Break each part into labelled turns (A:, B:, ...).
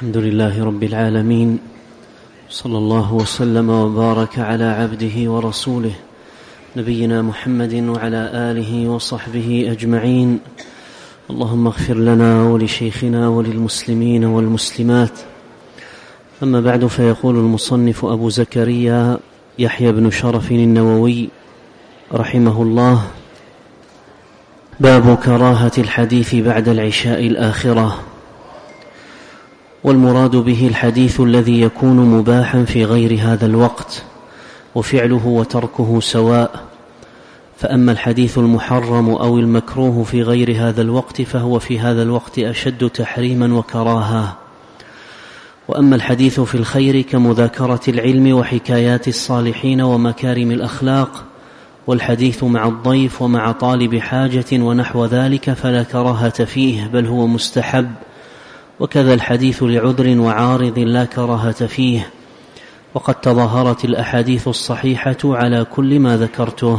A: الحمد لله رب العالمين، صلى الله وسلم وبارك على عبده ورسوله نبينا محمد وعلى آله وصحبه أجمعين. اللهم اغفر لنا ولشيخنا وللمسلمين والمسلمات. أما بعد، فيقول المصنف أبو زكريا يحيى بن شرف النووي رحمه الله: باب كراهة الحديث بعد العشاء الآخرة. والمراد به الحديث الذي يكون مباحا في غير هذا الوقت، وفعله وتركه سواء. فأما الحديث المحرم أو المكروه في غير هذا الوقت فهو في هذا الوقت أشد تحريما وكراهة. وأما الحديث في الخير كمذاكرة العلم وحكايات الصالحين ومكارم الأخلاق، والحديث مع الضيف ومع طالب حاجة ونحو ذلك، فلا كراهة فيه، بل هو مستحب. وكذا الحديث لعذر وعارض لا كراهة فيه. وقد تظاهرت الأحاديث الصحيحة على كل ما ذكرته.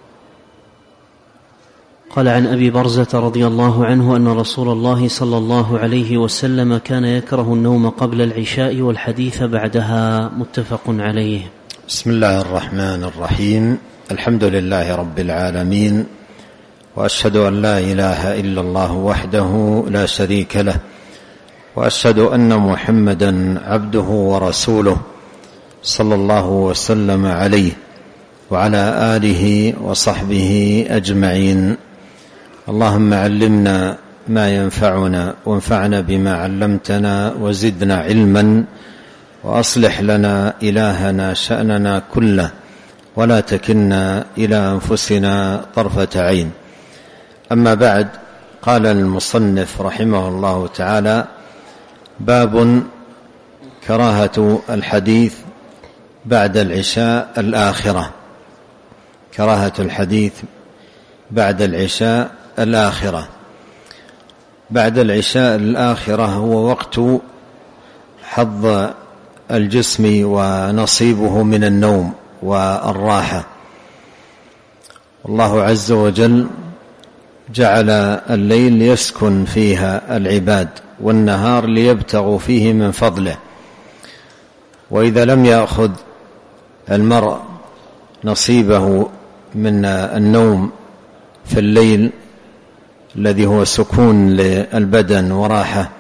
A: قال عن أبي برزة رضي الله عنه أن رسول الله صلى الله عليه وسلم كان يكره النوم قبل العشاء والحديث بعدها، متفق عليه.
B: بسم الله الرحمن الرحيم. الحمد لله رب العالمين، وأشهد أن لا إله إلا الله وحده لا شريك له، وأشهد أن محمدا عبده ورسوله صلى الله وسلم عليه وعلى آله وصحبه أجمعين. اللهم علمنا ما ينفعنا، وانفعنا بما علمتنا، وزدنا علما، وأصلح لنا إلهنا شأننا كله، ولا تكلنا إلى أنفسنا طرفة عين. أما بعد، قال المصنف رحمه الله تعالى: باب كراهة الحديث بعد العشاء الآخرة. كراهة الحديث بعد العشاء الآخرة. بعد العشاء الآخرة هو وقت حظ الجسم ونصيبه من النوم والراحة. الله عز وجل جعل الليل يسكن فيها العباد، والنهار ليبتغوا فيه من فضله. وإذا لم يأخذ المرء نصيبه من النوم في الليل الذي هو سكون للبدن وراحة،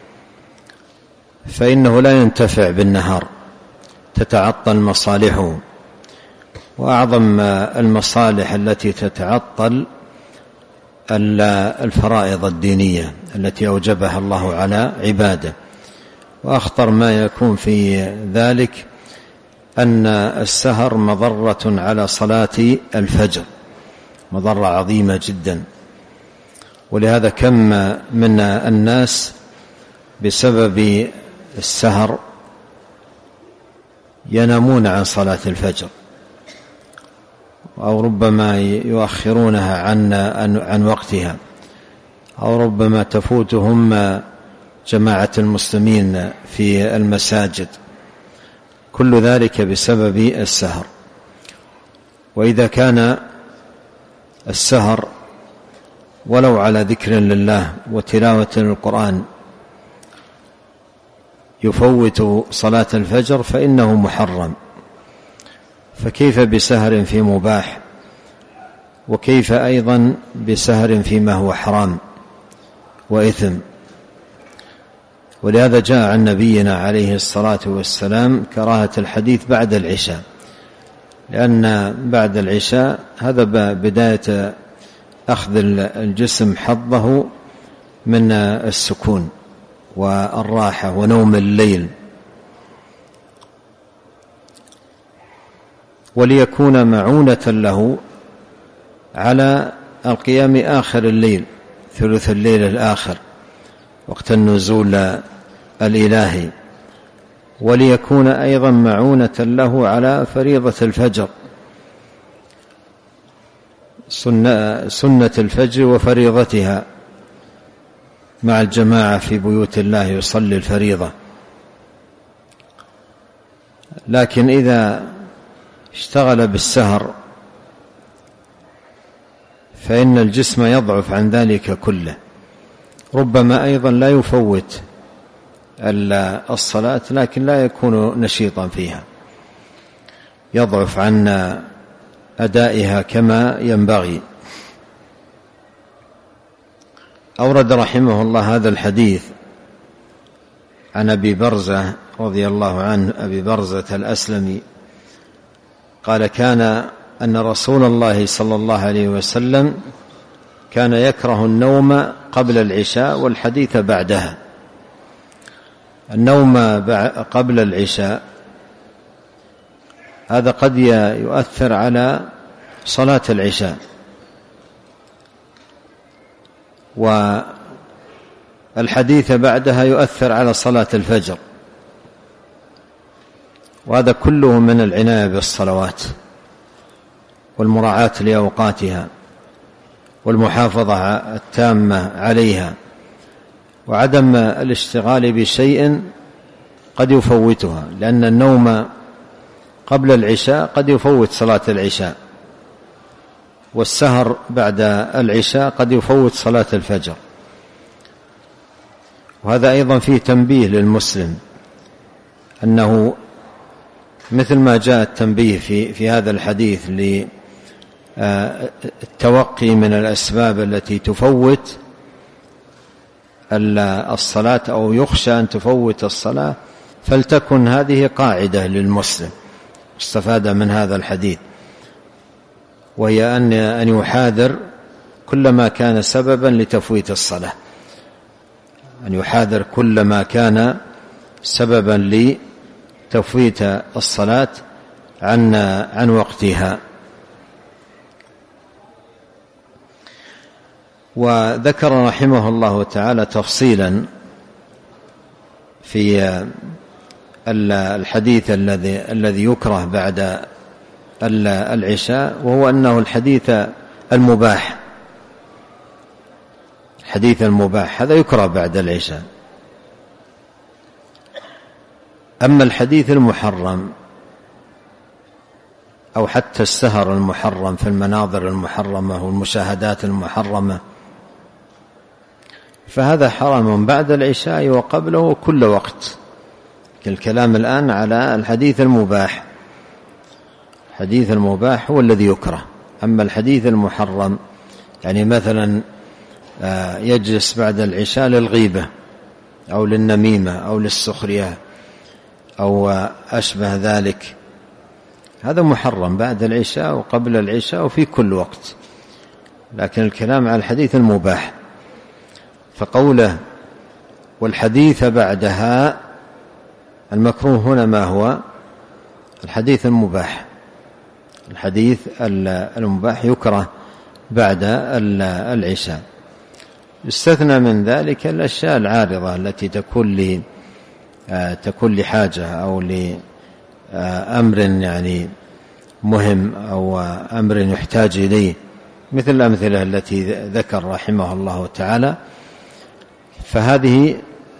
B: فإنه لا ينتفع بالنهار، تتعطل مصالحه. وأعظم المصالح التي تتعطل الفرائض الدينية التي أوجبها الله على عباده. وأخطر ما يكون في ذلك أن السهر مضرة على صلاة الفجر، مضرة عظيمة جدا. ولهذا كم من الناس بسبب السهر ينامون عن صلاة الفجر، أو ربما يؤخرونها عن وقتها، أو ربما تفوتهم جماعة المسلمين في المساجد. كل ذلك بسبب السهر. وإذا كان السهر ولو على ذكر لله وتلاوة للقرآن يفوت صلاة الفجر فإنه محرم، فكيف بسهر في مباح؟ وكيف أيضا بسهر فيما هو حرام وإثم؟ ولهذا جاء عن نبينا عليه الصلاة والسلام كراهة الحديث بعد العشاء، لأن بعد العشاء هذا بداية أخذ الجسم حظه من السكون والراحة ونوم الليل. وليكون معونة له على القيام آخر الليل، ثلث الليل الآخر، وقت النزول الإلهي. وليكون أيضا معونة له على فريضة الفجر، سنة الفجر وفريضتها مع الجماعة في بيوت الله يصلي الفريضة. لكن إذا اشتغل بالسهر فإن الجسم يضعف عن ذلك كله. ربما أيضا لا يفوت الصلاة لكن لا يكون نشيطا فيها، يضعف عن أدائها كما ينبغي. أورد رحمه الله هذا الحديث عن أبي برزة رضي الله عنه، أبي برزة الأسلمي قال: كان أن رسول الله صلى الله عليه وسلم كان يكره النوم قبل العشاء والحديث بعدها. النوم قبل العشاء هذا قد يؤثر على صلاة العشاء، والحديث بعدها يؤثر على صلاة الفجر، وهذا كله من العناية بالصلوات والمراعاة لأوقاتها والمحافظة التامة عليها، وعدم الاشتغال بشيء قد يفوتها، لأن النوم قبل العشاء قد يفوت صلاة العشاء، والسهر بعد العشاء قد يفوت صلاة الفجر. وهذا أيضا فيه تنبيه للمسلم، أنه مثل ما جاء التنبيه في هذا الحديث للتوقي من الأسباب التي تفوت الصلاة أو يخشى أن تفوت الصلاة، فلتكن هذه قاعدة للمسلم استفاد من هذا الحديث، وهي أن يحاذر كل ما كان سببا لتفويت الصلاة، أن يحاذر كل ما كان سببا لتفويت الصلاة عن وقتها. وذكر رحمه الله تعالى تفصيلا في الحديث الذي يكره بعد العشاء، وهو أنه الحديث المباح، الحديث المباح هذا يكره بعد العشاء. أما الحديث المحرم أو حتى السهر المحرم في المناظر المحرمة والمشاهدات المحرمة، فهذا حرام بعد العشاء وقبله كل وقت. الكلام الآن على الحديث المباح، الحديث المباح هو الذي يكره. أما الحديث المحرم، يعني مثلا يجلس بعد العشاء للغيبة أو للنميمة أو للسخرية أو أشبه ذلك، هذا محرم بعد العشاء وقبل العشاء وفي كل وقت. لكن الكلام على الحديث المباح، فقوله والحديث بعدها، المكروه هنا ما هو؟ الحديث المباح. الحديث المباح يكره بعد العشاء. استثنى من ذلك الأشياء العارضة التي تكون لحاجة أو لأمر يعني مهم أو أمر يحتاج إليه، مثل الأمثلة التي ذكر رحمه الله تعالى، فهذه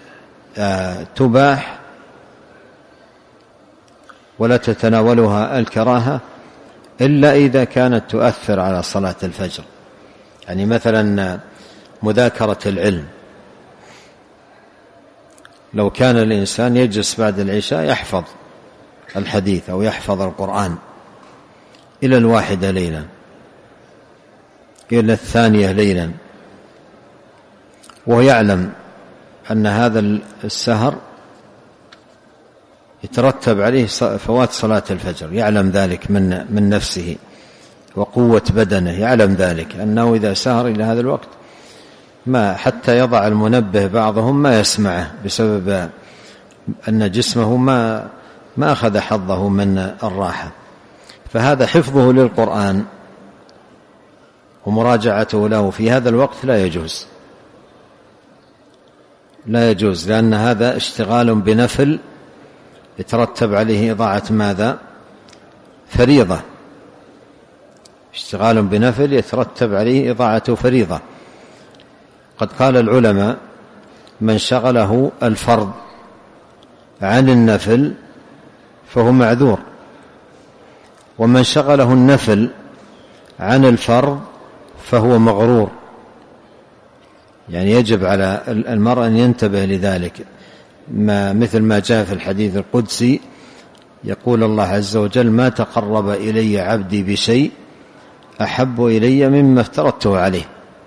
B: تباح ولا تتناولها الكراهة إلا إذا كانت تؤثر على صلاة الفجر. يعني مثلا مذاكرة العلم، لو كان الإنسان يجلس بعد العشاء يحفظ الحديث أو يحفظ القرآن إلى 1 ليلا، إلى 2 ليلا، ويعلم أن هذا السهر يترتب عليه فوات صلاة الفجر، يعلم ذلك من نفسه وقوة بدنه، يعلم ذلك أنه إذا سهر إلى هذا الوقت ما حتى يضع المنبه بعضهم ما يسمعه، بسبب أن جسمه ما أخذ حظه من الراحة. فهذا حفظه للقرآن ومراجعته له في هذا الوقت لا يجوز، لأن هذا اشتغال بنفل يترتب عليه إضاعة ماذا؟ فريضة. اشتغال بنفل يترتب عليه إضاعة فريضة. قد قال العلماء: من شغله الفرض عن النفل فهو معذور، ومن شغله النفل عن الفرض فهو مغرور. يعني يجب على المرء أن ينتبه لذلك. مثل ما جاء في الحديث القدسي، يقول الله عز وجل: ما تقرب إلي عبدي بشيء أحب إلي مما افترضته عليه.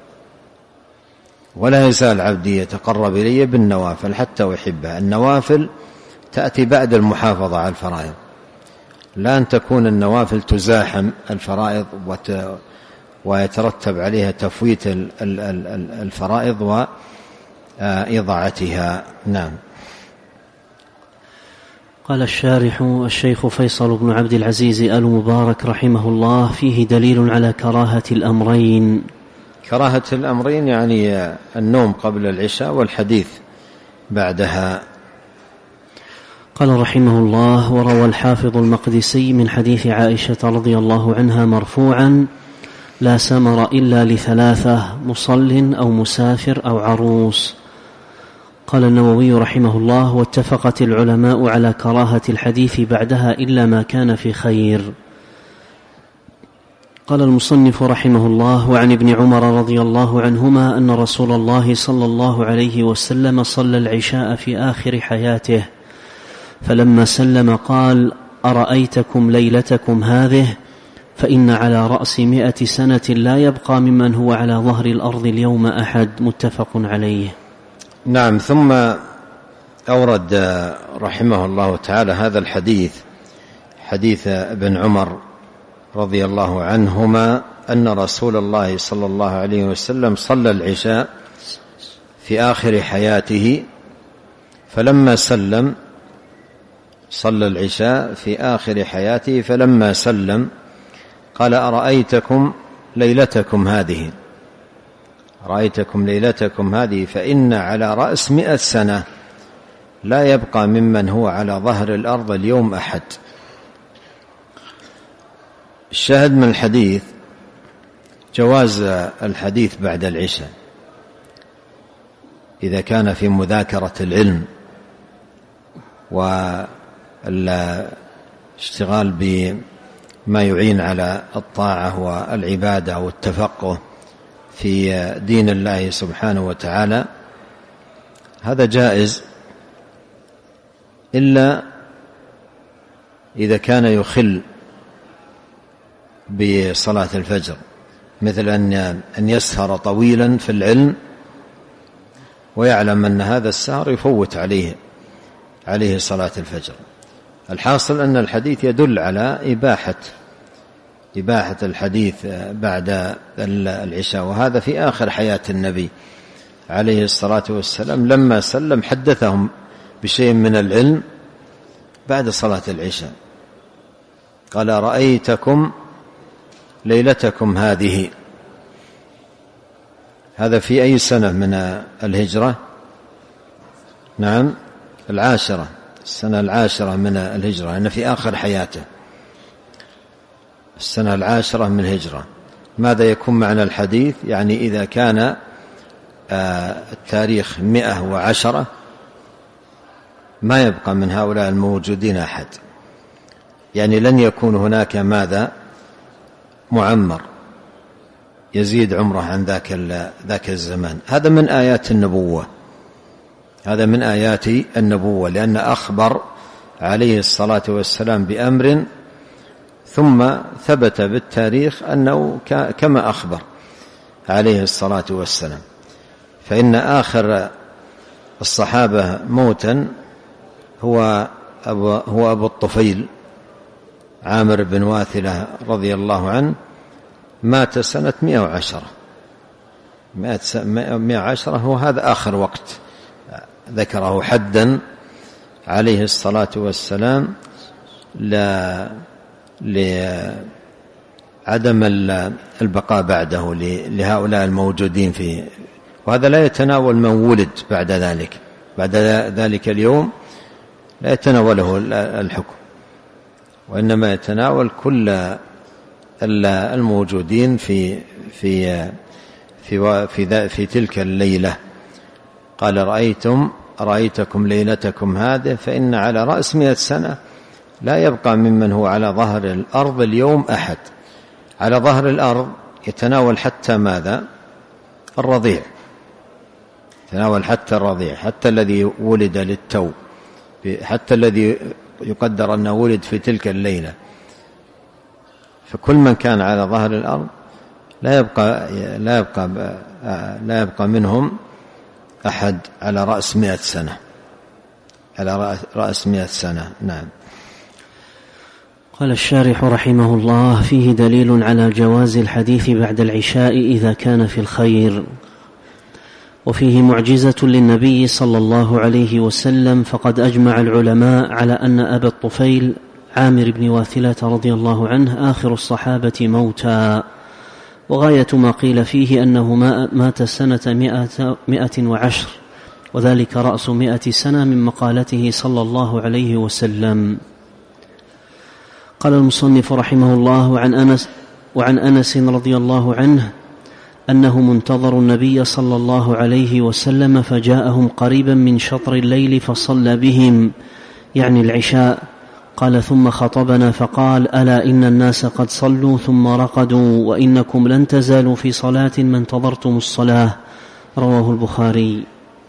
B: ولا يزال عبدي يتقرب إلي بالنوافل حتى أحبه. النوافل تأتي بعد المحافظة على الفرائض، لا أن تكون النوافل تزاحم الفرائض ويترتب عليها تفويت الفرائض وإضاعتها. نعم.
A: قال الشارح الشيخ فيصل بن عبد العزيز آل مبارك رحمه الله: فيه دليل على كراهة الأمرين.
B: كراهة الأمرين يعني النوم قبل العشاء والحديث بعدها.
A: قال رحمه الله: وروى الحافظ المقدسي من حديث عائشة رضي الله عنها مرفوعا: لا سمر إلا لثلاثة: مصل أو مسافر أو عروس. قال النووي رحمه الله: واتفقت العلماء على كراهة الحديث بعدها إلا ما كان في خير. قال المصنف رحمه الله: وعن ابن عمر رضي الله عنهما أن رسول الله صلى الله عليه وسلم صلى العشاء في آخر حياته، فلما سلم قال: أرأيتكم ليلتكم هذه؟ فإن على رأس 100 سنة لا يبقى ممن هو على ظهر الأرض اليوم أحد. متفق عليه.
B: نعم. ثم أورد رحمه الله تعالى هذا الحديث، حديث ابن عمر رضي الله عنهما أن رسول الله صلى الله عليه وسلم صلى العشاء في آخر حياته، فلما سلم صلى العشاء في آخر حياته فلما سلم قال: أرأيتكم ليلتكم هذه؟ رأيتكم ليلتكم هذه فإن على رأس 100 سنة لا يبقى ممن هو على ظهر الأرض اليوم أحد. الشاهد من الحديث جواز الحديث بعد العشاء إذا كان في مذاكرة العلم والاشتغال بما يعين على الطاعة والعبادة والتفقه في دين الله سبحانه وتعالى، هذا جائز، إلا إذا كان يخل بصلاة الفجر، مثل أن يسهر طويلا في العلم ويعلم أن هذا السهر يفوت عليه صلاة الفجر. الحاصل أن الحديث يدل على إباحة الحديث بعد العشاء، وهذا في آخر حياة النبي عليه الصلاة والسلام. لما سلم حدثهم بشيء من العلم بعد صلاة العشاء، قال: رأيتكم ليلتكم هذه. هذا في أي سنة من الهجرة؟ نعم، 10، السنة 10 من الهجرة، لأن في آخر حياته، السنة 10 من الهجرة. ماذا يكون معنى الحديث؟ يعني إذا كان التاريخ 110 ما يبقى من هؤلاء الموجودين أحد، يعني لن يكون هناك ماذا معمر يزيد عمره عن ذاك الزمان. هذا من آيات النبوة، هذا من آيات النبوة، لأن أخبر عليه الصلاة والسلام بأمر ثم ثبت بالتاريخ أنه كما أخبر عليه الصلاة والسلام. فإن آخر الصحابة موتا هو أبو الطفيل عامر بن واثلة رضي الله عنه، مات سنة 110 هو هذا آخر وقت ذكره حدا عليه الصلاة والسلام لعدم البقاء بعده لهؤلاء الموجودين فيه. وهذا لا يتناول من ولد بعد ذلك اليوم، لا يتناوله الحكم، وإنما يتناول كل الموجودين في تلك الليلة. قال: رأيتكم ليلتكم هذه فإن على رأس 100 سنة لا يبقى ممن هو على ظهر الأرض اليوم أحد. على ظهر الأرض يتناول حتى ماذا؟ الرضيع، يتناول حتى الرضيع، حتى الذي ولد للتو، حتى الذي يقدر أنه ولد في تلك الليلة. فكل من كان على ظهر الأرض لا يبقى منهم أحد على رأس 100 سنة، على رأس 100 سنة. نعم.
A: قال الشارح رحمه الله: فيه دليل على جواز الحديث بعد العشاء إذا كان في الخير، وفيه معجزة للنبي صلى الله عليه وسلم، فقد أجمع العلماء على أن أبا الطفيل عامر بن واثلة رضي الله عنه آخر الصحابة موتا، وغاية ما قيل فيه أنه مات سنة 110، وذلك رأس 100 سنة من مقالته صلى الله عليه وسلم. قال المصنف رحمه الله: وعن أنس رضي الله عنه أنه منتظر النبي صلى الله عليه وسلم، فجاءهم قريبا من شطر الليل فصلى بهم، يعني العشاء. قال: ثم خطبنا فقال: ألا إن الناس قد صلوا ثم رقدوا، وإنكم لن تزالوا في صلاة ما انتظرتم الصلاة. رواه البخاري.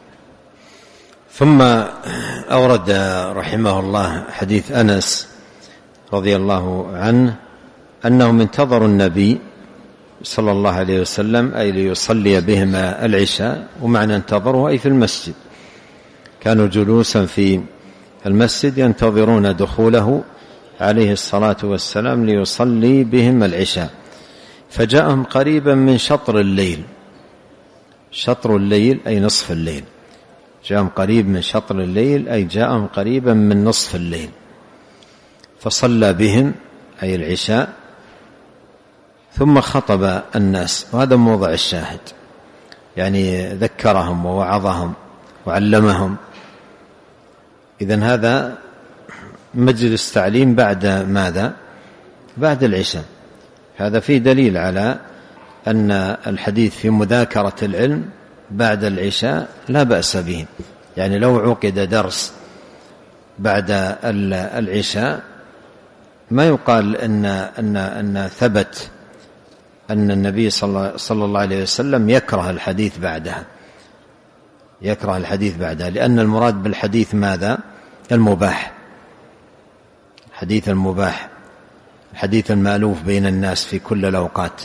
B: ثم أورد رحمه الله حديث أنس رضي الله عنه أنهم انتظروا النبي صلى الله عليه وسلم، أي ليصلي بهم العشاء، ومعنى انتظروا أي في المسجد، كانوا جلوسا في المسجد ينتظرون دخوله عليه الصلاة والسلام ليصلي بهم العشاء. فجاءهم قريبا من شطر الليل، شطر الليل أي نصف الليل، جاءهم قريب من شطر الليل أي جاءهم قريبا من نصف الليل، فصلى بهم أي العشاء، ثم خطب الناس، وهذا موضع الشاهد، يعني ذكرهم ووعظهم وعلمهم. إذن هذا مجلس تعليم بعد ماذا؟ بعد العشاء. هذا فيه دليل على أن الحديث في مذاكرة العلم بعد العشاء لا بأس به، يعني لو عقد درس بعد العشاء ما يقال أن ثبت أن النبي صلى الله عليه وسلم يكره الحديث بعدها، يكره الحديث بعدها، لأن المراد بالحديث ماذا؟ المباح، الحديث المباح، الحديث المألوف بين الناس في كل الأوقات.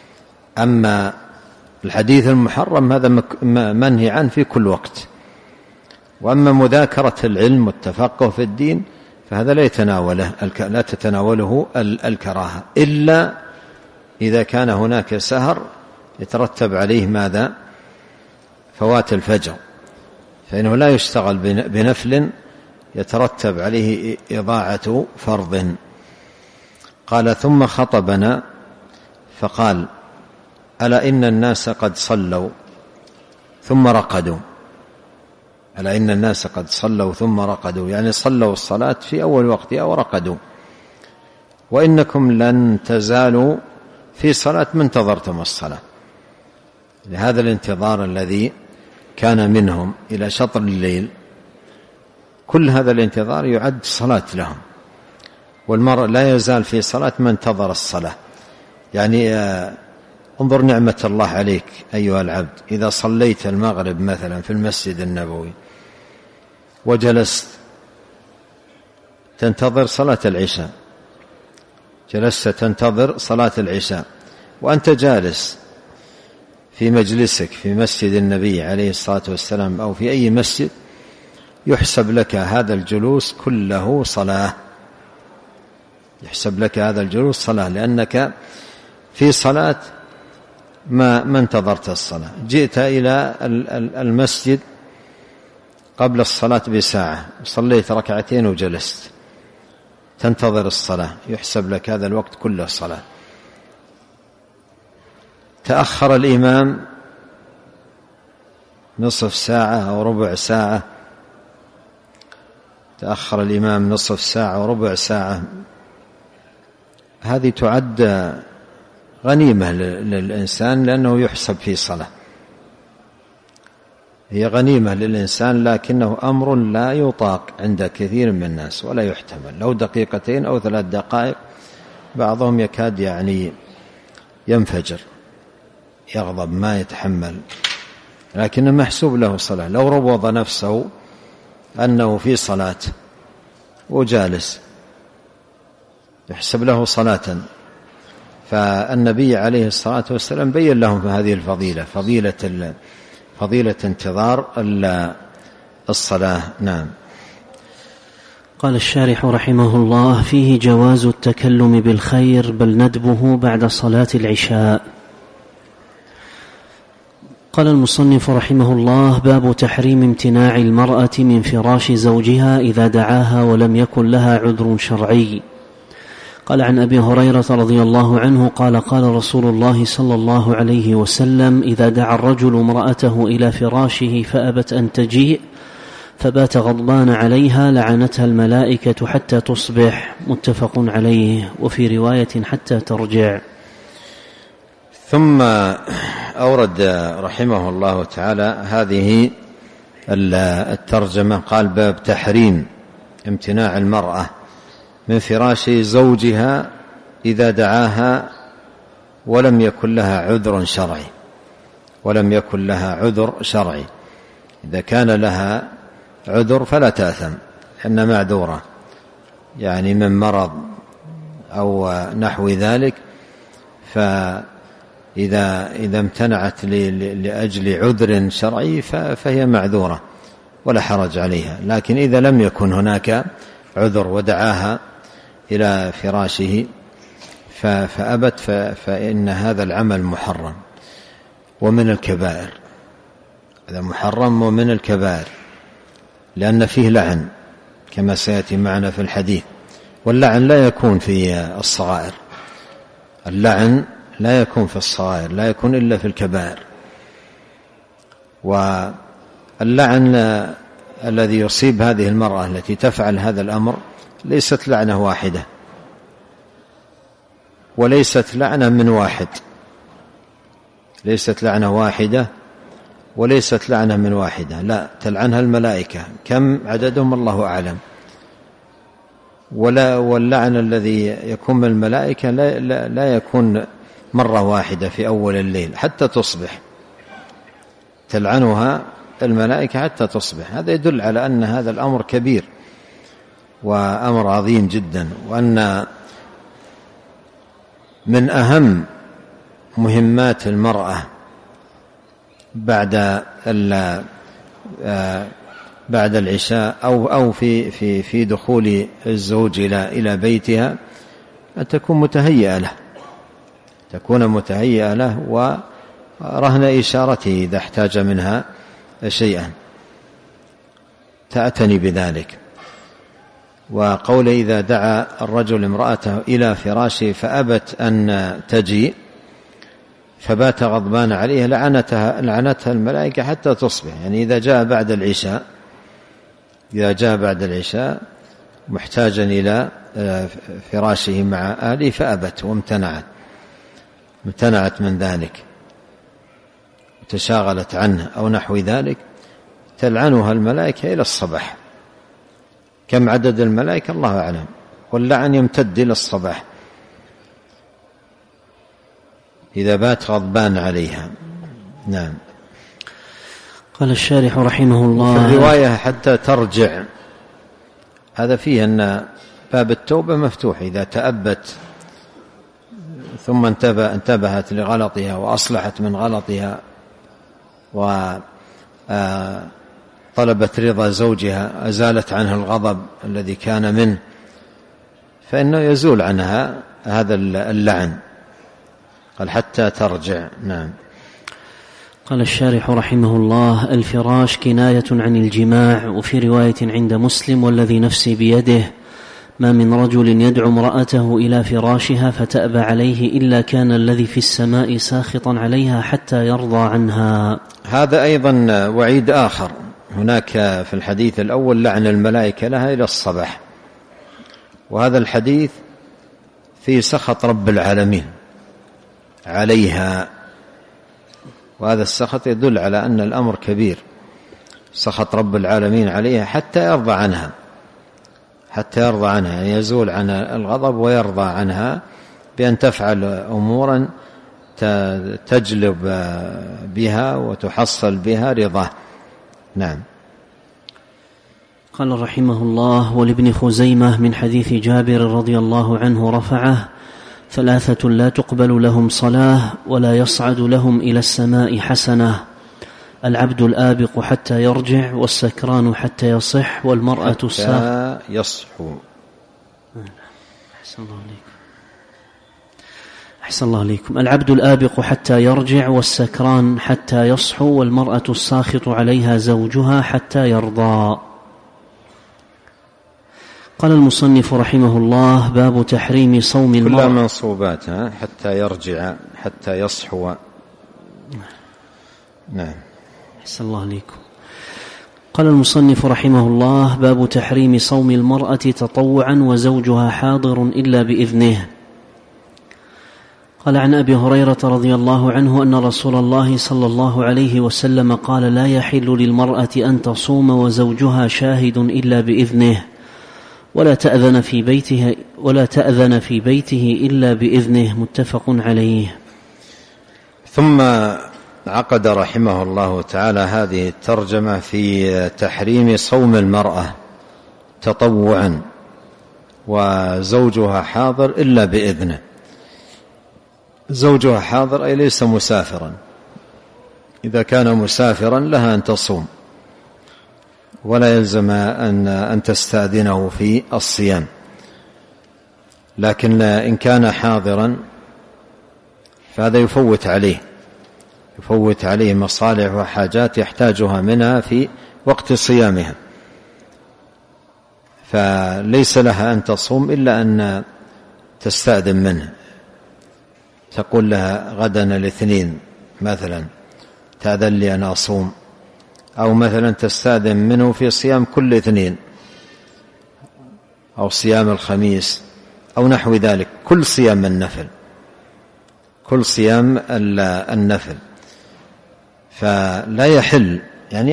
B: أما الحديث المحرم هذا منهي عنه في كل وقت. وأما مذاكرة العلم والتفقه في الدين فهذا لا تتناوله الكراهة، إلا إذا كان هناك سهر يترتب عليه ماذا؟ فوات الفجر، فإنه لا يشتغل بنفل يترتب عليه إضاعة فرض. قال: ثم خطبنا فقال: ألا إن الناس قد صلوا ثم رقدوا. ألا إن الناس قد صلوا ثم رقدوا، يعني صلوا الصلاة في أول وقتها ورقدوا، وإنكم لن تزالوا في صلاة ما انتظرتم الصلاة. لهذا الانتظار الذي كان منهم إلى شطر الليل، كل هذا الانتظار يعد صلاة لهم، والمرء لا يزال في صلاة ما انتظر الصلاة. يعني انظر نعمة الله عليك أيها العبد، إذا صليت المغرب مثلا في المسجد النبوي وجلست تنتظر صلاة العشاء، جلست تنتظر صلاة العشاء وأنت جالس في مجلسك في مسجد النبي عليه الصلاة والسلام أو في أي مسجد، يحسب لك هذا الجلوس كله صلاة، يحسب لك هذا الجلوس صلاة، لأنك في صلاة ما انتظرت الصلاة. جئت إلى المسجد قبل الصلاة بساعة، صليت ركعتين وجلست تنتظر الصلاة، يحسب لك هذا الوقت كله صلاة. تأخر الإمام نصف ساعة أو ربع ساعة، تأخر الإمام نصف ساعة وربع ساعة، هذه تعد غنيمة للإنسان، لأنه يحسب في صلاة، هي غنيمة للإنسان، لكنه أمر لا يطاق عند كثير من الناس ولا يحتمل. لو دقيقتين أو 3 دقائق بعضهم يكاد يعني ينفجر، يغضب، ما يتحمل لكن محسوب له صلاة. لو روض نفسه أنه في صلاة وجالس يحسب له صلاة. فالنبي عليه الصلاة والسلام بين لهم هذه الفضيلة، فضيلة انتظار الصلاة. نعم.
A: قال الشارح رحمه الله: فيه جواز التكلم بالخير، بل ندبه بعد صلاة العشاء. قال المصنف رحمه الله: باب تحريم امتناع المرأة من فراش زوجها إذا دعاها ولم يكن لها عذر شرعي. قال عن أبي هريرة رضي الله عنه قال: قال رسول الله صلى الله عليه وسلم: إذا دعا الرجل امرأته إلى فراشه فأبت أن تجيء فبات غضبان عليها لعنتها الملائكة حتى تصبح. متفق عليه. وفي رواية حتى ترجع.
B: ثم أورد رحمه الله تعالى هذه الترجمة، قال: باب تحريم امتناع المرأة من فراش زوجها إذا دعاها ولم يكن لها عذر شرعي. إذا كان لها عذر فلا تأثم، إن معذورة، يعني من مرض أو نحو ذلك، فإذا امتنعت لأجل عذر شرعي فهي معذورة ولا حرج عليها. لكن إذا لم يكن هناك عذر ودعاها إلى فراشه فأبت فإن هذا العمل محرم ومن الكبائر. هذا محرم ومن الكبائر، لأن فيه لعن كما سيأتي معنا في الحديث. واللعن لا يكون في الصغائر، اللعن لا يكون في الصغائر، لا يكون إلا في الكبائر. واللعن الذي يصيب هذه المرأة التي تفعل هذا الأمر ليست لعنة واحدة، وليست لعنة من واحد، ليست لعنة واحدة وليست لعنة من واحدة، لا، تلعنها الملائكة. كم عددهم الله أعلم. واللعن الذي يكون من الملائكة لا يكون مرة واحدة في أول الليل حتى تصبح، تلعنها الملائكة حتى تصبح. هذا يدل على أن هذا الأمر كبير وأمر عظيم جدا، وأن من أهم مهمات المرأة بعد العشاء أو في دخول الزوج إلى بيتها أن تكون متهيئة له ورهن إشارته إذا احتاج منها شيئا تأتني بذلك. وقول: إذا دعا الرجل امرأته إلى فراشه فأبت أن تجيء فبات غضبان عليها لعنتها الملائكة حتى تصبح. يعني إذا جاء بعد العشاء محتاجا إلى فراشه مع أهله فأبت وامتنعت من ذلك وتشاغلت عنه أو نحو ذلك، تلعنها الملائكة إلى الصباح. كم عدد الملائكة الله أعلم، واللعن يمتد إلى الصباح إذا بات غضبان عليها. نعم.
A: قال الشارح رحمه الله:
B: في الرواية حتى ترجع، هذا فيه أن باب التوبة مفتوح. إذا تأبت ثم انتبهت لغلطها وأصلحت من غلطها وطلبت رضا زوجها، أزالت عنها الغضب الذي كان منه، فإنه يزول عنها هذا اللعن. قال: حتى ترجع. نعم.
A: قال الشارح رحمه الله: الفراش كناية عن الجماع. وفي رواية عند مسلم: والذي نفسي بيده ما من رجل يدعو امرأته إلى فراشها فتأبى عليه إلا كان الذي في السماء ساخطا عليها حتى يرضى عنها.
B: هذا أيضا وعيد آخر. هناك في الحديث الأول لعن الملائكة لها إلى الصباح، وهذا الحديث فيه سخط رب العالمين عليها، وهذا السخط يدل على أن الأمر كبير. سخط رب العالمين عليها حتى يرضى عنها، يعني يزول عن الغضب ويرضى عنها بأن تفعل أمورا حتى تجلب بها وتحصل بها رضاه. نعم.
A: قال رحمه الله: ولابن خزيمة من حديث جابر رضي الله عنه رفعه: 3 لا تقبل لهم صلاة ولا يصعد لهم إلى السماء حسنة: العبد الآبق حتى يرجع، والسكران حتى يصح، والمرأة
B: حتى يصحو.
A: أحسن الله عليكم. العبد الآبق حتى يرجع، والسكران حتى يصحو، والمرأة الساخط عليها زوجها حتى يرضى. قال المصنف رحمه الله: باب تحريم صوم المرأة.
B: كلها منصوبات، حتى يرجع، حتى يصحو. نعم.
A: أحسن الله عليكم. قال المصنف رحمه الله: باب تحريم صوم المرأة تطوعا وزوجها حاضر إلا بإذنه. قال: عن أبي هريرة رضي الله عنه أن رسول الله صلى الله عليه وسلم قال: لا يحل للمرأة أن تصوم وزوجها شاهد إلا بإذنه، ولا تأذن في بيته إلا بإذنه. متفق عليه.
B: ثم عقد رحمه الله تعالى هذه الترجمة في تحريم صوم المرأة تطوعا وزوجها حاضر إلا بإذنه. زوجها حاضر أي ليس مسافرا. إذا كان مسافرا لها أن تصوم، ولا يلزم أن تستأذنه في الصيام. لكن إن كان حاضرا فهذا يفوت عليه مصالح وحاجات يحتاجها منها في وقت صيامها، فليس لها أن تصوم إلا أن تستأذن منه. تقول لها: غدا الاثنين مثلا، تأذن لي أن أصوم. أو مثلا تستأذن منه في صيام كل اثنين، أو صيام الخميس، أو نحو ذلك. كل صيام النفل. فلا يحل، يعني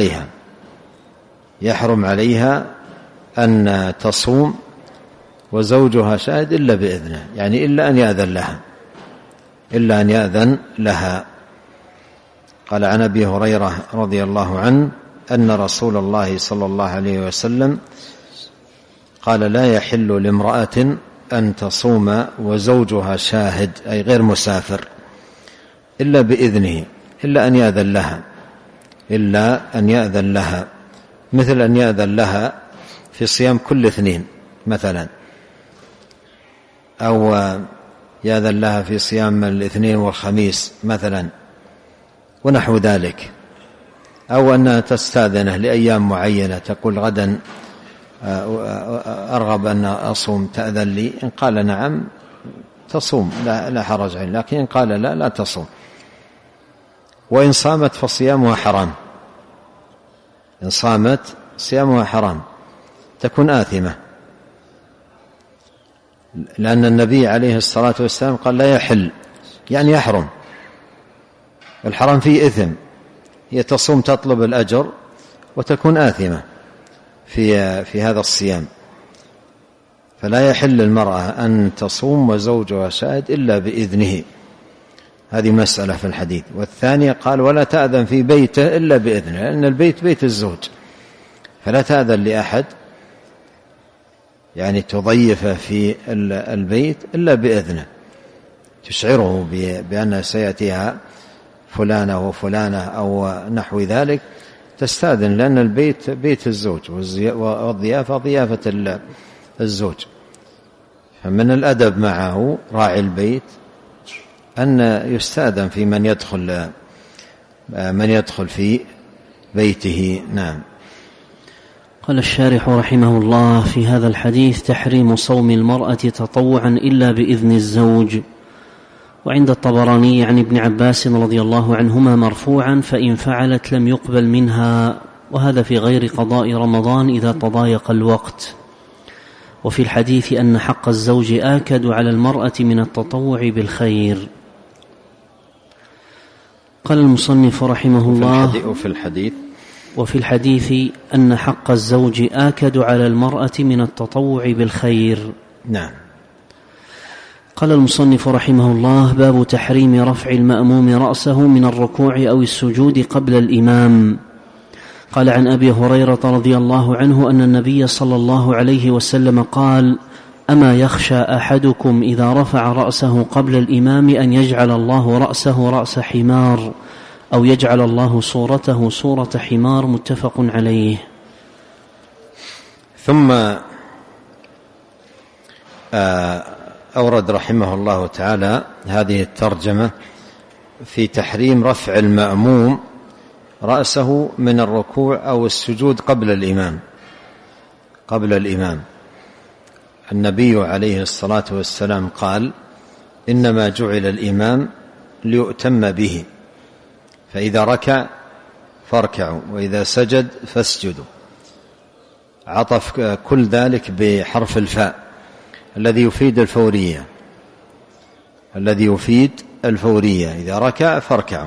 B: يحرم عليها أن تصوم وزوجها شاهد إلا بإذنه، يعني إلا أن يأذن لها. قال: عن أبي هريرة رضي الله عنه أن رسول الله صلى الله عليه وسلم قال: لا يحل لامرأة أن تصوم وزوجها شاهد، أي غير مسافر، إلا بإذنه، إلا أن يأذن لها، مثل أن يأذن لها في صيام كل اثنين مثلا، أو يأذن لها في صيام الاثنين والخميس مثلا، ونحو ذلك. أو أنها تستأذنه لأيام معينة، تقول: غدا أرغب أن أصوم، تأذن لي؟ إن قال نعم تصوم، لا حرج عليه. لكن إن قال لا تصوم. وإن صامت فصيامها حرام، إن صامت صيامها حرام، تكون آثمة، لأن النبي عليه الصلاة والسلام قال: لا يحل، يعني يحرم. الحرام فيه إثم، هي تصوم تطلب الأجر وتكون آثمة في هذا الصيام. فلا يحل للمرأة أن تصوم وزوجها شاهد إلا بإذنه. هذه مسألة في الحديث. والثانية قال: ولا تأذن في بيته إلا بإذنه، لأن البيت بيت الزوج، فلا تأذن لأحد يعني تضيفه في البيت إلا بإذنه، تشعره بأن سيأتيها فلانة وفلانة أو نحو ذلك، تستأذن، لأن البيت بيت الزوج، والضيافة ضيافة الزوج. فمن الأدب معه راعي البيت أن يستأذن في من يدخل في بيته. نعم.
A: قال الشارح رحمه الله: في هذا الحديث تحريم صوم المرأة تطوعا إلا بإذن الزوج. وعند الطبراني عن ابن عباس رضي الله عنهما مرفوعا: فإن فعلت لم يقبل منها، وهذا في غير قضاء رمضان إذا تضايق الوقت. وفي الحديث أن حق الزوج آكد على المرأة من التطوع بالخير. قال المصنف رحمه الله: وفي الحديث أن حق الزوج آكد على المرأة من التطوع بالخير.
B: نعم.
A: قال المصنف رحمه الله: باب تحريم رفع المأموم رأسه من الركوع أو السجود قبل الإمام. قال: عن أبي هريرة رضي الله عنه أن النبي صلى الله عليه وسلم قال: أما يخشى أحدكم إذا رفع رأسه قبل الإمام أن يجعل الله رأسه رأس حمار أو يجعل الله صورته صورة حمار. متفق عليه.
B: ثم أورد رحمه الله تعالى هذه الترجمة في تحريم رفع المأموم رأسه من الركوع أو السجود قبل الإمام. النبي عليه الصلاة والسلام قال: إنما جعل الإمام ليؤتم به، فإذا ركع فاركعوا وإذا سجد فاسجدوا. عطف كل ذلك بحرف الفاء الذي يفيد الفورية. إذا ركع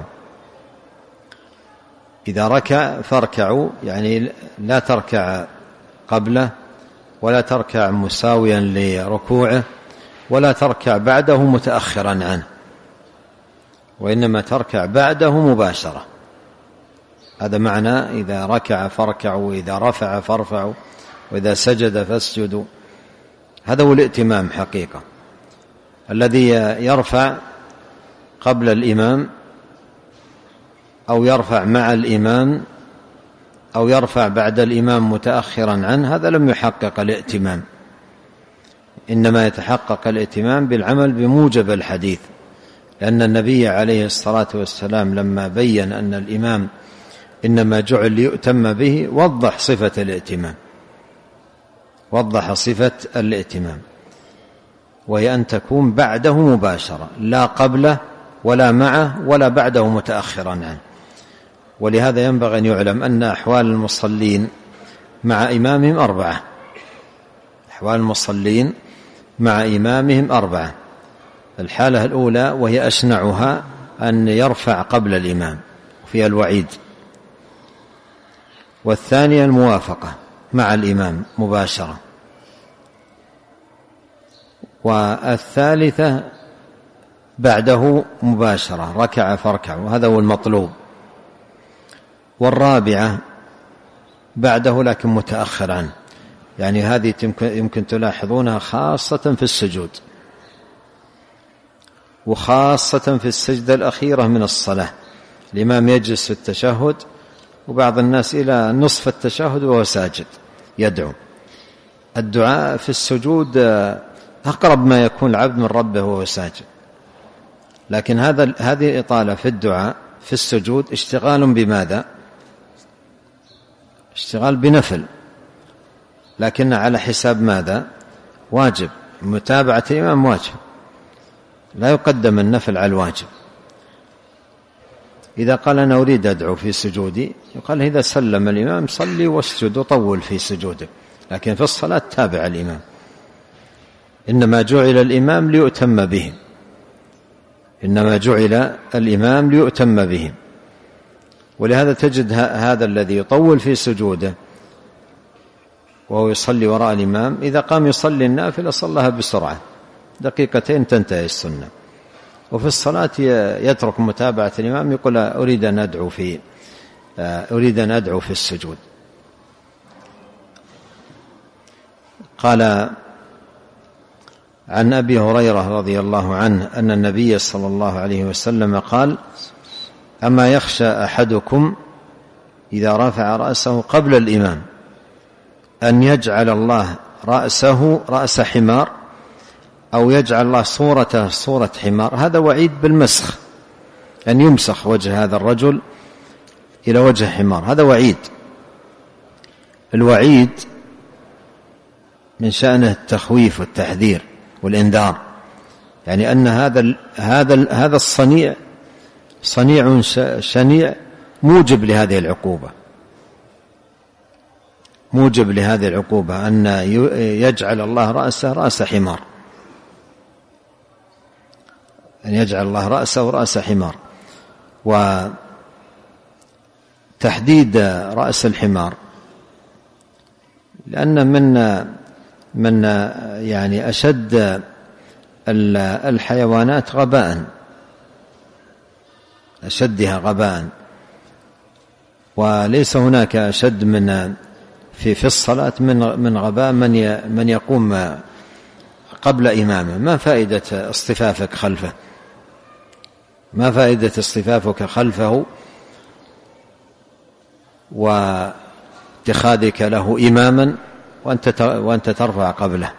B: فاركعوا، يعني لا تركع قبله ولا تركع مساويا لركوعه ولا تركع بعده متأخرا عنه، وإنما تركع بعده مباشرة. هذا معنى إذا ركع فاركعوا وإذا رفع فارفعوا وإذا سجد فاسجدوا. هذا هو الائتمام حقيقة، الذي يرفع قبل الإمام أو يرفع مع الإمام أو يرفع بعد الإمام متأخرا عنه، هذا لم يحقق الائتمام. إنما يتحقق الائتمام بالعمل بموجب الحديث، لأن النبي عليه الصلاة والسلام لما بين أن الإمام إنما جعل ليؤتم به وضح صفة الائتمام، وهي أن تكون بعده مباشرة، لا قبله ولا معه ولا بعده متأخرا عنه. ولهذا ينبغي أن يعلم أن أحوال المصلين مع إمامهم أربعة. الحالة الأولى وهي أشنعها أن يرفع قبل الإمام وفيها الوعيد، والثانية الموافقة مع الإمام مباشرة، والثالثة بعده مباشرة ركع فاركع، وهذا هو المطلوب، والرابعة بعده لكن متأخر عنه. يعني هذه يمكن تلاحظونها خاصة في السجود، وخاصة في السجدة الأخيرة من الصلاة. الإمام يجلس في التشهد وبعض الناس إلى نصف التشهد وهو ساجد يدعو. الدعاء في السجود أقرب ما يكون العبد من ربه وهو ساجد، لكن هذه الإطالة في الدعاء في السجود اشتغال بماذا؟ اشتغال بنفل، لكن على حساب ماذا؟ واجب. متابعة الإمام واجب، لا يقدم النفل على الواجب. إذا قال أنا أريد أدعو في سجودي، يقال إذا سلم الإمام صلي واسجد وطول في سجودك، لكن في الصلاة تابع الإمام. إنما جعل الإمام ليؤتم به، ولهذا تجد هذا الذي يطول في سجوده وهو يصلي وراء الإمام، إذا قام يصلي النافلة صلىها بسرعة، دقيقتين تنتهي السنة. وفي الصلاة يترك متابعة الإمام، يقول أريد أن أدعو في السجود. قال عن أبي هريرة رضي الله عنه أن النبي صلى الله عليه وسلم قال: أما يخشى أحدكم إذا رفع رأسه قبل الإمام أن يجعل الله رأسه رأس حمار أو يجعل الله صورته صورة حمار. هذا وعيد بالمسخ، أن يمسخ وجه هذا الرجل إلى وجه حمار، هذا وعيد. الوعيد من شأنه التخويف والتحذير والإنذار، يعني أن هذا الصنيع صنيع شنيع موجب لهذه العقوبة، أن يجعل الله رأسه رأس حمار، أن يجعل الله رأسه رأس حمار. وتحديد رأس الحمار لأن من يعني أشد الحيوانات غباء، أشدها غباء، وليس هناك أشد من في الصلاة من غباء من يقوم قبل إمامه. ما فائدة اصطفافك خلفه؟ ما فائدة اصطفافك خلفه واتخاذك له إماما وأنت ترفع قبله؟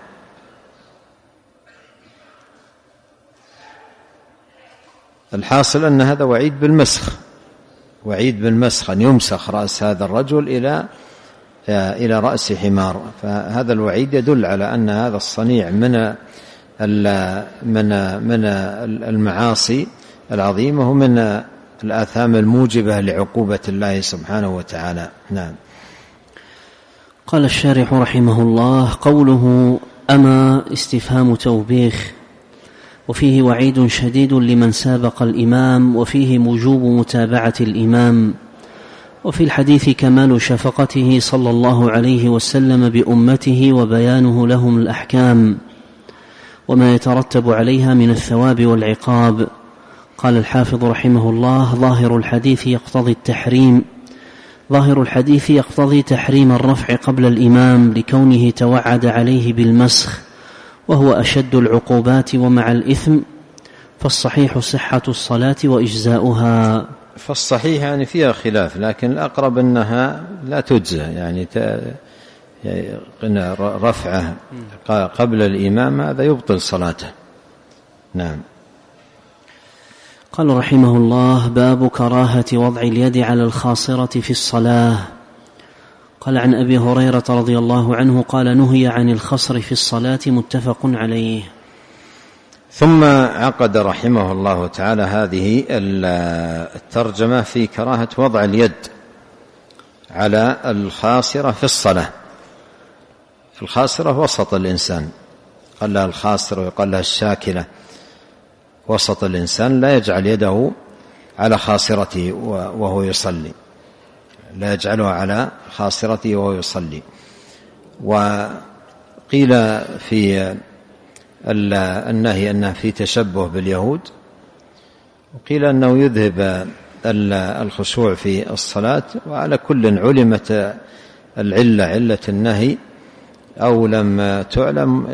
B: الحاصل أن هذا وعيد بالمسخ، وعيد بالمسخ، أن يمسخ رأس هذا الرجل إلى رأس حمار. فهذا الوعيد يدل على أن هذا الصنيع من المعاصي العظيمة ومن الآثام الموجبة لعقوبة الله سبحانه وتعالى. نعم.
A: قال الشارح رحمه الله: قوله أما استفهام توبيخ، وفيه وعيد شديد لمن سابق الإمام، وفيه وجوب متابعة الإمام، وفي الحديث كمال شفقته صلى الله عليه وسلم بأمته وبيانه لهم الأحكام وما يترتب عليها من الثواب والعقاب. قال الحافظ رحمه الله: ظاهر الحديث يقتضي تحريم الرفع قبل الإمام لكونه توعد عليه بالمسخ، وهو أشد العقوبات ومع الإثم، فالصحيح صحة الصلاة وإجزاؤها.
B: فالصحيح يعني فيها خلاف، لكن الأقرب أنها لا تجزى، يعني رفعه قبل الإمام هذا يبطل صلاته. نعم.
A: قال رحمه الله: باب كراهة وضع اليد على الخاصرة في الصلاة. قال: عن أبي هريرة رضي الله عنه قال: نهي عن الخصر في الصلاة، متفق عليه.
B: ثم عقد رحمه الله تعالى هذه الترجمة في كراهة وضع اليد على الخاصرة في الصلاة. الخاصرة وسط الإنسان، قال لها الخاصرة ويقال لها الشاكلة، وسط الإنسان، لا يجعل يده على خاصرته وهو يصلي، لا يجعلها على خاصرته وهو يصلي. وقيل في النهي أنه في تشبه باليهود، وقيل أنه يذهب الخشوع في الصلاة. وعلى كل علمت العلة، علة النهي أو لم تعلم،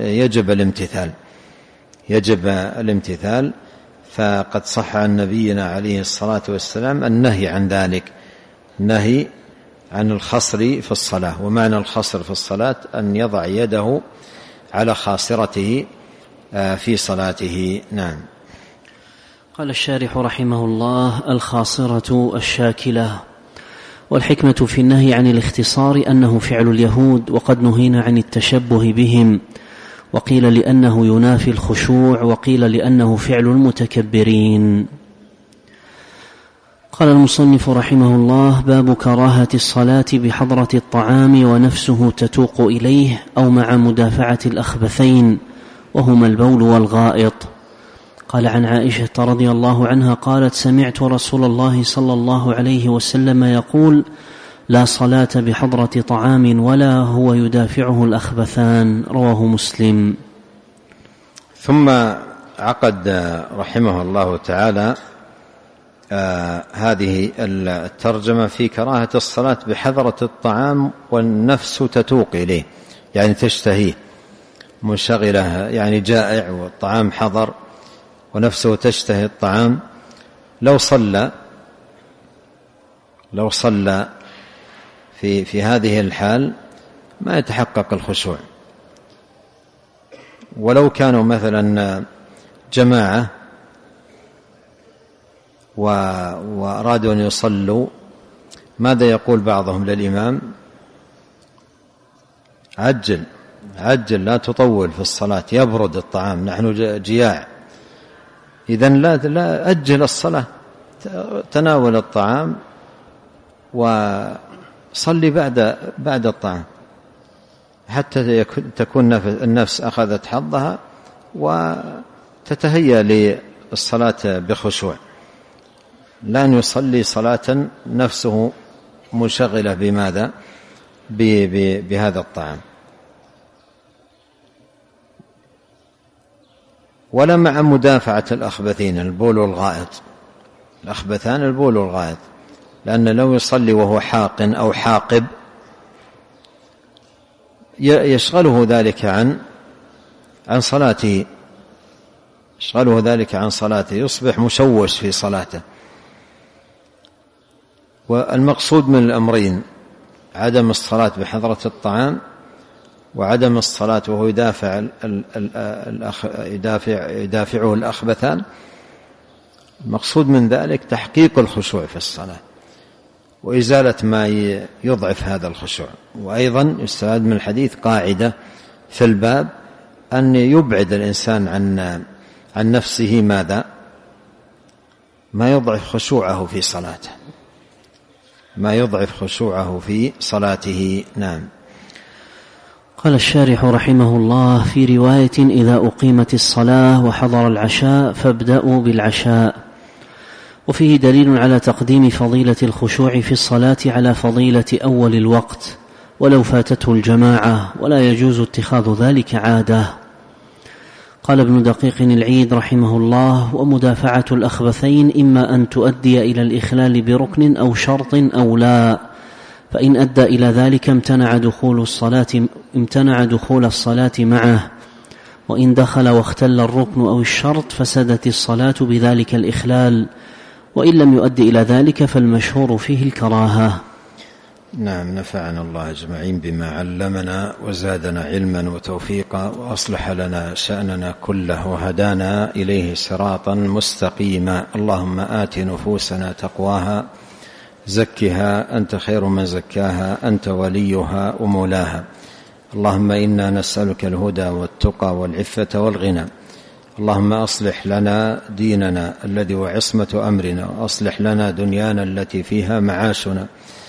B: يجب الامتثال. فقد صح عن نبينا عليه الصلاة والسلام النهي عن ذلك، نهي عن الخصر في الصلاة. ومعنى الخصر في الصلاة أن يضع يده على خاصرته في صلاته. نعم.
A: قال الشارح رحمه الله: الخاصرة الشاكلة. والحكمة في النهي عن الاختصار أنه فعل اليهود، وقد نهينا عن التشبه بهم، وقيل لأنه ينافي الخشوع، وقيل لأنه فعل المتكبرين. قال المصنف رحمه الله: باب كراهة الصلاة بحضرة الطعام ونفسه تتوق إليه أو مع مدافعة الأخبثين، وهما البول والغائط. قال: عن عائشة رضي الله عنها قالت: سمعت رسول الله صلى الله عليه وسلم يقول: لا صلاة بحضرة طعام ولا هو يدافعه الأخبثان. رواه مسلم.
B: ثم عقد رحمه الله تعالى هذه الترجمة في كراهة الصلاة بحضرة الطعام والنفس تتوق إليه، يعني تشتهيه، منشغلة، يعني جائع والطعام حضر ونفسه تشتهي الطعام. لو صلى في هذه الحال ما يتحقق الخشوع. ولو كانوا مثلا جماعة وأرادوا أن يصلوا، ماذا يقول بعضهم للإمام؟ عجل لا تطول في الصلاة، يبرد الطعام، نحن جياع. إذن لا أجل الصلاة، تناول الطعام وصلي بعد الطعام حتى تكون النفس أخذت حظها وتتهيأ للصلاة بخشوع، لا أن يصلي صلاة نفسه منشغلة بماذا؟ بهذا الطعام. ولا مع مدافعة الأخبثين البول والغائط. الأخبثان البول والغائط، لأن لو يصلي وهو حاق أو حاقب يشغله ذلك عن صلاته، يصبح مشوش في صلاته. والمقصود من الأمرين عدم الصلاة بحضرة الطعام، وعدم الصلاة وهو يدافعه الأخبثان. المقصود من ذلك تحقيق الخشوع في الصلاة وإزالة ما يضعف هذا الخشوع. وأيضا يستفاد من الحديث قاعدة في الباب أن يبعد الإنسان عن نفسه ماذا؟ ما يضعف خشوعه في صلاته، نعم.
A: قال الشارح رحمه الله: في رواية: إذا أقيمت الصلاة وحضر العشاء فابدأوا بالعشاء. وفيه دليل على تقديم فضيلة الخشوع في الصلاة على فضيلة أول الوقت ولو فاتته الجماعة، ولا يجوز اتخاذ ذلك عادة. قال ابن دقيق العيد رحمه الله: ومدافعة الأخبثين إما أن تؤدي إلى الإخلال بركن أو شرط أو لا، فإن أدى إلى ذلك امتنع دخول الصلاة معه، وإن دخل واختل الركن أو الشرط فسدت الصلاة بذلك الإخلال، وإن لم يؤدي إلى ذلك فالمشهور فيه الكراهة.
B: نعم. نفعنا الله أجمعين بما علمنا وزادنا علما وتوفيقا، وأصلح لنا شأننا كله، وهدانا إليه صراطا مستقيما. اللهم آت نفوسنا تقواها، زكها أنت خير من زكاها، أنت وليها ومولاها. اللهم إنا نسألك الهدى والتقى والعفة والغنى. اللهم أصلح لنا ديننا الذي هو عصمة أمرنا، وأصلح لنا دنيانا التي فيها معاشنا،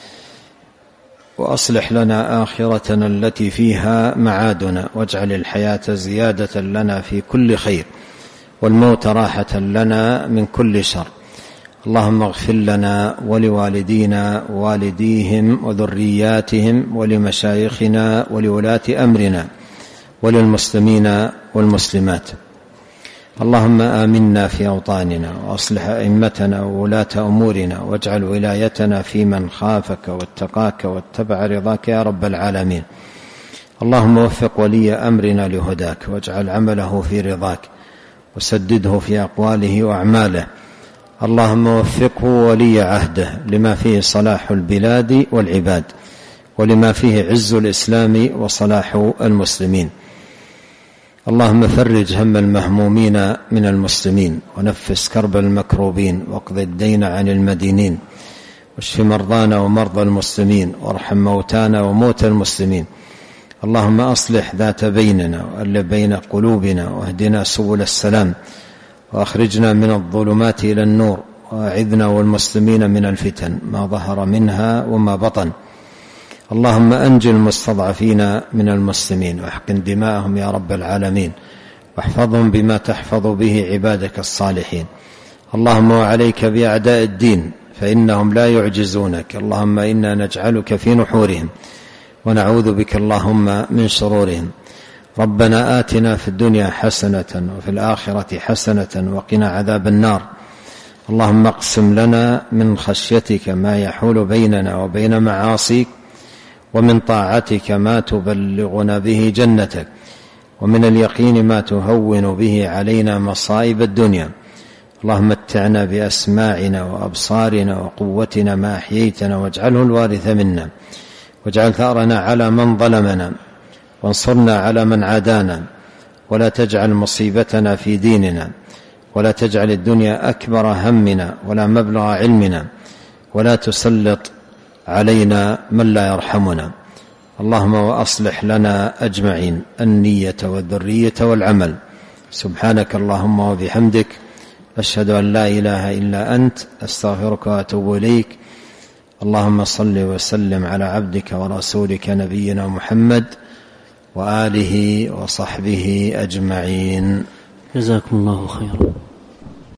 B: وأصلح لنا آخرتنا التي فيها معادنا، واجعل الحياة زيادة لنا في كل خير، والموت راحة لنا من كل شر. اللهم اغفر لنا ولوالدينا ووالديهم وذرياتهم ولمشايخنا ولولاة أمرنا وللمسلمين والمسلمات. اللهم آمنا في أوطاننا، وأصلح أئمتنا وولاة أمورنا، واجعل ولايتنا في من خافك واتقاك واتبع رضاك يا رب العالمين. اللهم وفق ولي أمرنا لهداك، واجعل عمله في رضاك، وسدده في أقواله وأعماله. اللهم وفقه ولي عهده لما فيه صلاح البلاد والعباد، ولما فيه عز الإسلام وصلاح المسلمين. اللهم فرج هم المهمومين من المسلمين، ونفس كرب المكروبين، واقض الدين عن المدينين، واشف مرضانا ومرضى المسلمين، وارحم موتانا وموتى المسلمين. اللهم أصلح ذات بيننا، وألف بين قلوبنا، واهدنا سبل السلام، وأخرجنا من الظلمات إلى النور، وأعذنا والمسلمين من الفتن ما ظهر منها وما بطن. اللهم أنج المستضعفين من المسلمين، واحقن دماءهم يا رب العالمين، واحفظهم بما تحفظ به عبادك الصالحين. اللهم وعليك بأعداء الدين فإنهم لا يعجزونك. اللهم إنا نجعلك في نحورهم، ونعوذ بك اللهم من شرورهم. ربنا آتنا في الدنيا حسنة وفي الآخرة حسنة وقنا عذاب النار. اللهم اقسم لنا من خشيتك ما يحول بيننا وبين معاصيك، ومن طاعتك ما تبلغنا به جنتك، ومن اليقين ما تهون به علينا مصائب الدنيا. اللهم متعنا بأسماعنا وأبصارنا وقوتنا ما أحييتنا، واجعله الوارث منا، واجعل ثأرنا على من ظلمنا، وانصرنا على من عادانا، ولا تجعل مصيبتنا في ديننا، ولا تجعل الدنيا أكبر همنا ولا مبلغ علمنا، ولا تسلط علينا من لا يرحمنا. اللهم وأصلح لنا أجمعين النية والذرية والعمل. سبحانك اللهم وبحمدك، أشهد أن لا إله إلا أنت، أستغفرك وأتوب إليك. اللهم صل وسلم على عبدك ورسولك نبينا محمد وآله وصحبه أجمعين.
A: جزاكم الله خيرا.